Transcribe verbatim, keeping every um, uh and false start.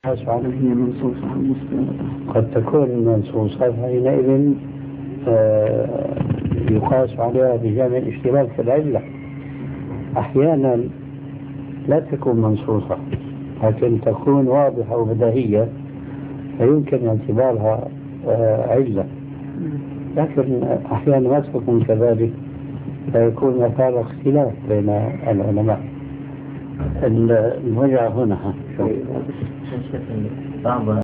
هي منصوصة مستندة. قد تكون منصوصة حينئذ آه يقاس عليها بجانب الاشتراك في العلة. أحيانا لا تكون منصوصة لكن تكون واضحة وبديهية فيمكن اعتبارها آه علة، لكن أحيانا ما تكون كذلك فيكون مثال اختلاف بين العلماء. الوجع هنا بعض